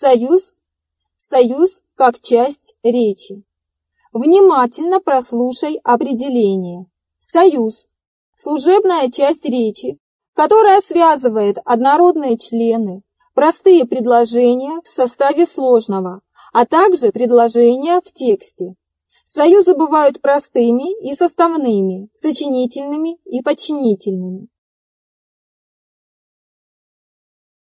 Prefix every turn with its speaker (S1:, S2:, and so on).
S1: Союз. Союз как часть речи. Внимательно прослушай определение. Союз – служебная часть речи, которая связывает однородные члены, простые предложения в составе сложного, а также предложения в тексте. Союзы бывают простыми и составными, сочинительными и подчинительными.